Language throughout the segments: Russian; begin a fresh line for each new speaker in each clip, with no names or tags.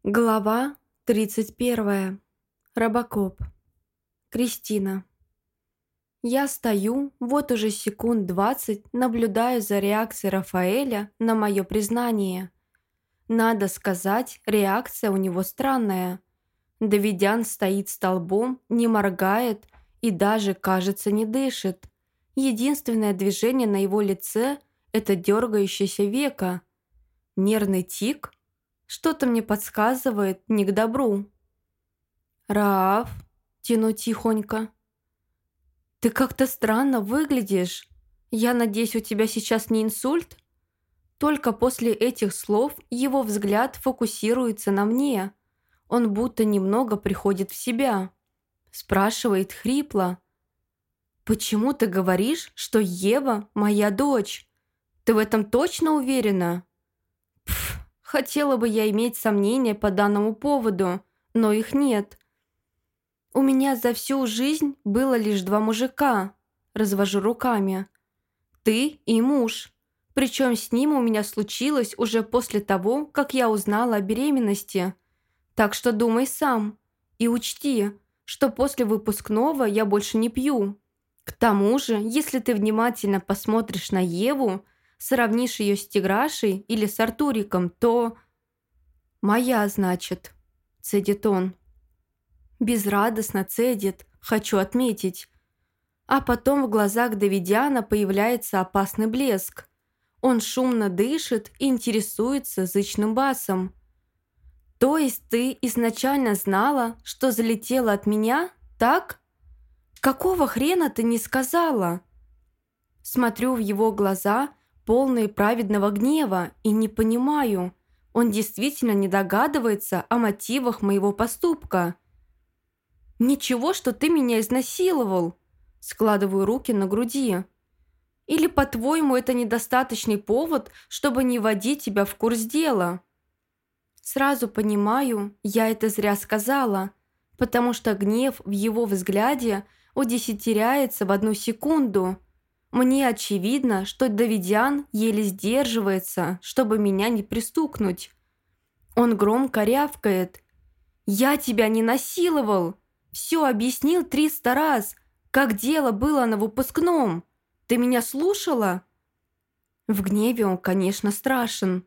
Глава 31. Робокоп. Кристина. Я стою, вот уже секунд 20, наблюдаю за реакцией Рафаэля на мое признание. Надо сказать, реакция у него странная. Давидян стоит столбом, не моргает и даже, кажется, не дышит. Единственное движение на его лице – это дергающееся веко. Нервный тик? Что-то мне подсказывает не к добру. «Раф», — тяну тихонько, — «ты как-то странно выглядишь. Я надеюсь, у тебя сейчас не инсульт?» Только после этих слов его взгляд фокусируется на мне. Он будто немного приходит в себя. Спрашивает хрипло. «Почему ты говоришь, что Ева моя дочь? Ты в этом точно уверена?» Хотела бы я иметь сомнения по данному поводу, но их нет. У меня за всю жизнь было лишь 2 мужика, развожу руками. Ты и муж. Причем с ним у меня случилось уже после того, как я узнала о беременности. Так что думай сам. И учти, что после выпускного я больше не пью. К тому же, если ты внимательно посмотришь на Еву, сравнишь ее с Тиграшей или с Артуриком, то... «Моя, значит», — цедит он. Безрадостно цедит, хочу отметить. А потом в глазах Давидяна появляется опасный блеск. Он шумно дышит и интересуется зычным басом. «То есть ты изначально знала, что залетела от меня, так? Какого хрена ты не сказала?» Смотрю в его глаза, полные праведного гнева, и не понимаю, он действительно не догадывается о мотивах моего поступка. «Ничего, что ты меня изнасиловал!» Складываю руки на груди. «Или, по-твоему, это недостаточный повод, чтобы не вводить тебя в курс дела?» Сразу понимаю, я это зря сказала, потому что гнев в его взгляде удесятеряется в 1 секунду. Мне очевидно, что Давидян еле сдерживается, чтобы меня не пристукнуть. Он громко рявкает. «Я тебя не насиловал! Все объяснил 300 раз, как дело было на выпускном. Ты меня слушала?» В гневе он, конечно, страшен.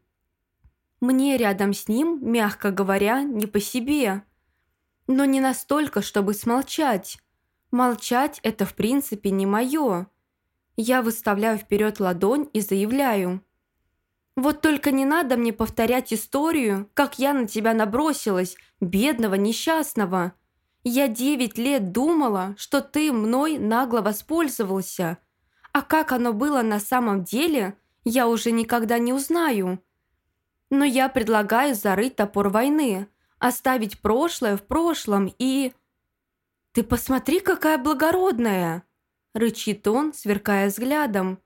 Мне рядом с ним, мягко говоря, не по себе. Но не настолько, чтобы смолчать. Молчать – это в принципе не мое. Я выставляю вперед ладонь и заявляю. «Вот только не надо мне повторять историю, как я на тебя набросилась, бедного несчастного. Я 9 лет думала, что ты мной нагло воспользовался. А как оно было на самом деле, я уже никогда не узнаю. Но я предлагаю зарыть топор войны, оставить прошлое в прошлом и...» «Ты посмотри, какая благородная!» — рычит он, сверкая взглядом.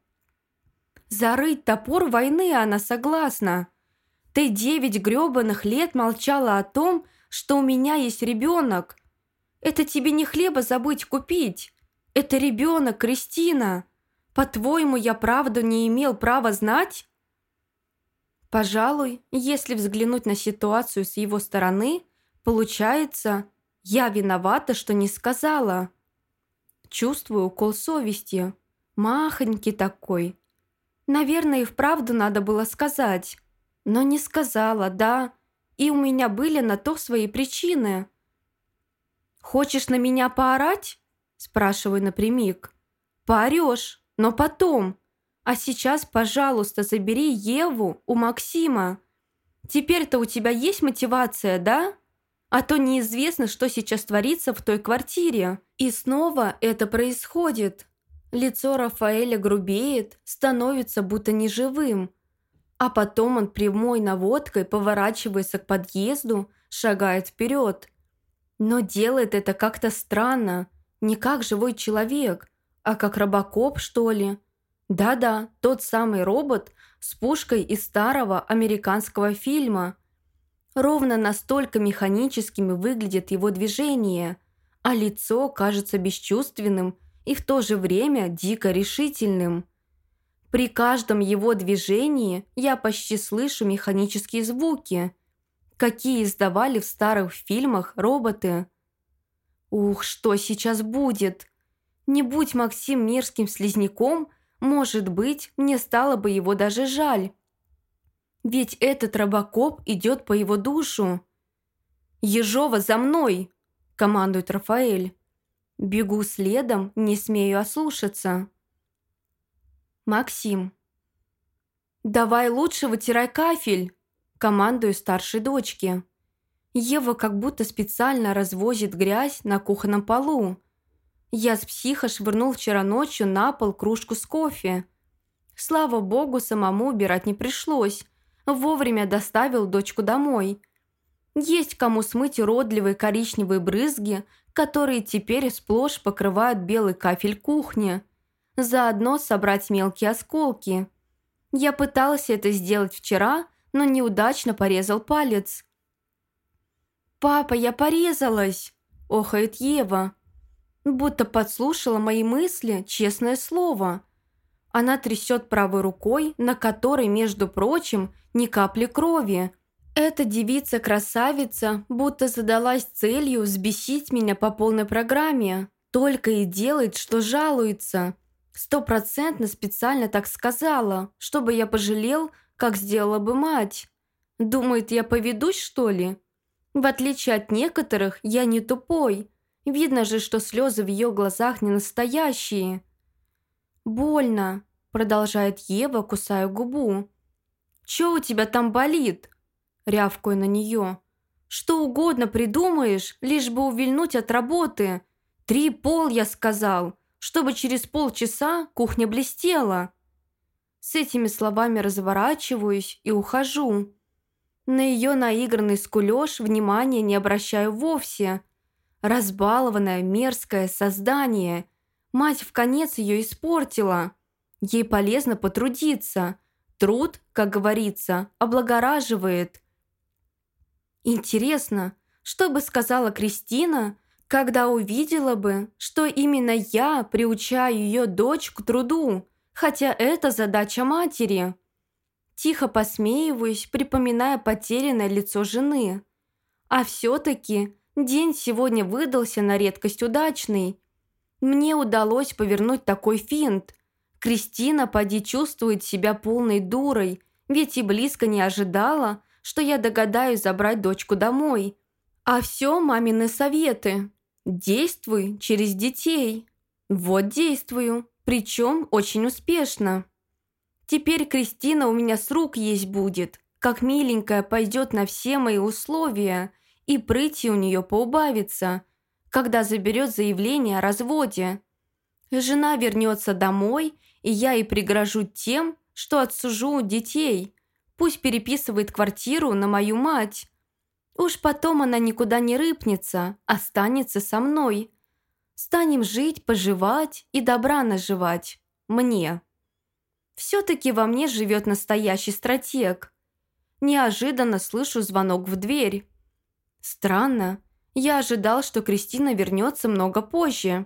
«Зарыть топор войны она согласна. Ты 9 грёбаных лет молчала о том, что у меня есть ребенок. Это тебе не хлеба забыть купить. Это ребенок, Кристина. По-твоему, я правду не имел права знать?» Пожалуй, если взглянуть на ситуацию с его стороны, получается, я виновата, что не сказала. Чувствую укол совести. Махонький такой. Наверное, и вправду надо было сказать. Но не сказала, да. И у меня были на то свои причины. «Хочешь на меня поорать?» Спрашиваю напрямик. «Поорешь, но потом. А сейчас, пожалуйста, забери Еву у Максима. Теперь-то у тебя есть мотивация, да? А то неизвестно, что сейчас творится в той квартире. И снова это происходит. Лицо Рафаэля грубеет, становится будто неживым. А потом он прямой наводкой поворачивается к подъезду, шагает вперед. Но делает это как-то странно, не как живой человек, а как робокоп, что ли. Да-да, тот самый робот с пушкой из старого американского фильма. Ровно настолько механическими выглядят его движения, а лицо кажется бесчувственным и в то же время дико решительным. При каждом его движении я почти слышу механические звуки. какие издавали в старых фильмах роботы. Ух, что сейчас будет? Не будь Максим мерзким слизняком, может быть, мне стало бы его даже жаль. Ведь этот робокоп идет по его душу. «Ежова, за мной!» – командует Рафаэль. Бегу следом, не смею ослушаться. Максим. «Давай лучше вытирай кафель!» – командую старшей дочке. Ева как будто специально развозит грязь на кухонном полу. Я с психа швырнул вчера ночью на пол кружку с кофе. Слава богу, самому убирать не пришлось. Вовремя доставил дочку домой. Есть кому смыть уродливые коричневые брызги, которые теперь сплошь покрывают белый кафель кухни. Заодно собрать мелкие осколки. Я пытался это сделать вчера, но неудачно порезал палец. «Папа, я порезалась!» – охает Ева. Будто подслушала мои мысли, честное слово. Она трясет правой рукой, на которой, между прочим, ни капли крови. Эта девица-красавица будто задалась целью взбесить меня по полной программе. Только и делает, что жалуется. 100% специально так сказала, чтобы я пожалел, как сделала бы мать. Думает, я поведусь, что ли? В отличие от некоторых, я не тупой. Видно же, что слезы в ее глазах не настоящие. «Больно», – продолжает Ева, кусая губу. «Чё у тебя там болит?» – рявкаю на нее. «Что угодно придумаешь, лишь бы увильнуть от работы. 3 пол, я сказал, чтобы через полчаса кухня блестела». С этими словами разворачиваюсь и ухожу. На ее наигранный скулёж внимания не обращаю вовсе. Разбалованное, мерзкое создание. Мать вконец ее испортила. Ей полезно потрудиться. Труд, как говорится, облагораживает. Интересно, что бы сказала Кристина, когда увидела бы, что именно я приучаю ее дочь к труду, хотя это задача матери. Тихо посмеиваюсь, припоминая потерянное лицо жены. А все-таки день сегодня выдался на редкость удачный. Мне удалось повернуть такой финт. Кристина поди чувствует себя полной дурой, ведь и близко не ожидала, что я догадаюсь забрать дочку домой. А все мамины советы. Действуй через детей. Вот действую, причем очень успешно. Теперь Кристина у меня с рук есть будет, как миленькая пойдет на все мои условия, и прыти у нее поубавится, когда заберет заявление о разводе. Жена вернется домой, и я ей пригрожу тем, что отсужу у детей. Пусть переписывает квартиру на мою мать. Уж потом она никуда не рыпнется, останется со мной. Станем жить, поживать и добра наживать. Мне. Все-таки во мне живет настоящий стратег. Неожиданно слышу звонок в дверь. Странно. Я ожидал, что Кристина вернется много позже.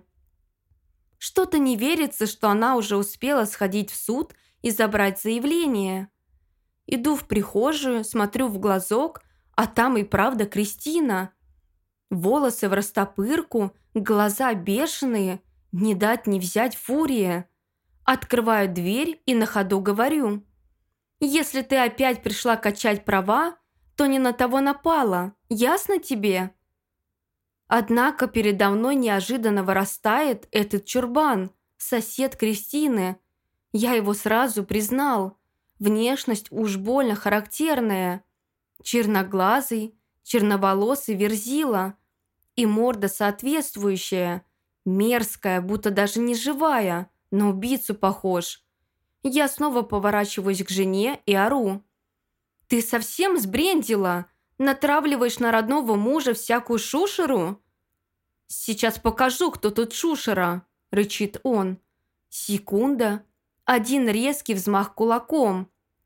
Что-то не верится, что она уже успела сходить в суд и забрать заявление. Иду в прихожую, смотрю в глазок, а там и правда Кристина. Волосы в растопырку, глаза бешеные, не дать не взять фурия. Открываю дверь и на ходу говорю: «Если ты опять пришла качать права, то не на того напала, ясно тебе?» Однако передо мной неожиданно вырастает этот чурбан, сосед Кристины. Я его сразу признал. Внешность уж больно характерная. Черноглазый, черноволосый верзила. И морда соответствующая. Мерзкая, будто даже не живая, на убийцу похож. Я снова поворачиваюсь к жене и ору: «Ты совсем сбрендила? Натравливаешь на родного мужа всякую шушеру?» «Сейчас покажу, кто тут шушера», – рычит он. Секунда. Один резкий взмах кулаком.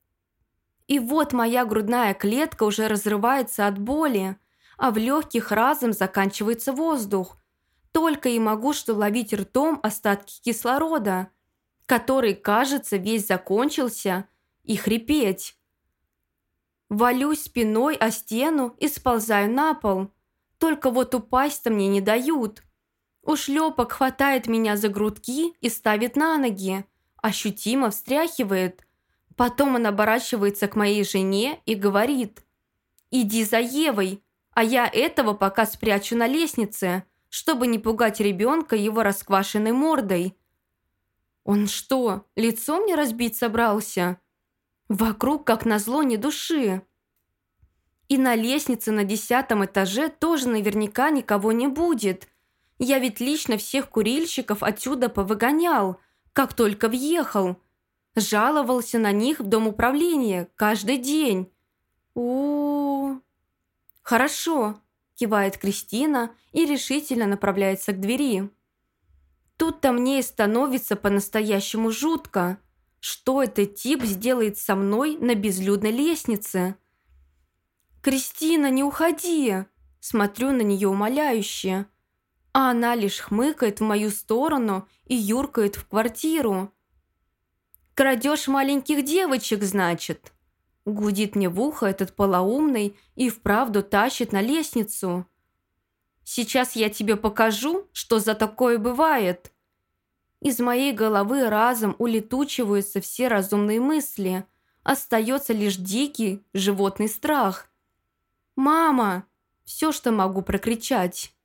И вот моя грудная клетка уже разрывается от боли, а в легких разом заканчивается воздух. Только и могу что ловить ртом остатки кислорода, который, кажется, весь закончился, и хрипеть. Валюсь спиной о стену и сползаю на пол. Только вот упасть-то мне не дают. Ушлепок хватает меня за грудки и ставит на ноги. Ощутимо встряхивает. Потом он оборачивается к моей жене и говорит: «Иди за Евой, а я этого пока спрячу на лестнице, чтобы не пугать ребенка его расквашенной мордой». Он что, лицо мне разбить собрался? Вокруг, как назло, ни души. И на лестнице на 10-м этаже тоже наверняка никого не будет. Я ведь лично всех курильщиков отсюда повыгонял, как только въехал. Жаловался на них в дом управления каждый день. У «Хорошо», – кивает Кристина и решительно направляется к двери. Тут-то мне и становится по-настоящему жутко. Что этот тип сделает со мной на безлюдной лестнице? «Кристина, не уходи!» Смотрю на нее умоляюще. А она лишь хмыкает в мою сторону и юркает в квартиру. «Крадешь маленьких девочек, значит?» Гудит мне в ухо этот полоумный и вправду тащит на лестницу. «Сейчас я тебе покажу, что за такое бывает». Из моей головы разом улетучиваются все разумные мысли. Остается лишь дикий животный страх. «Мама!» – все, что могу прокричать.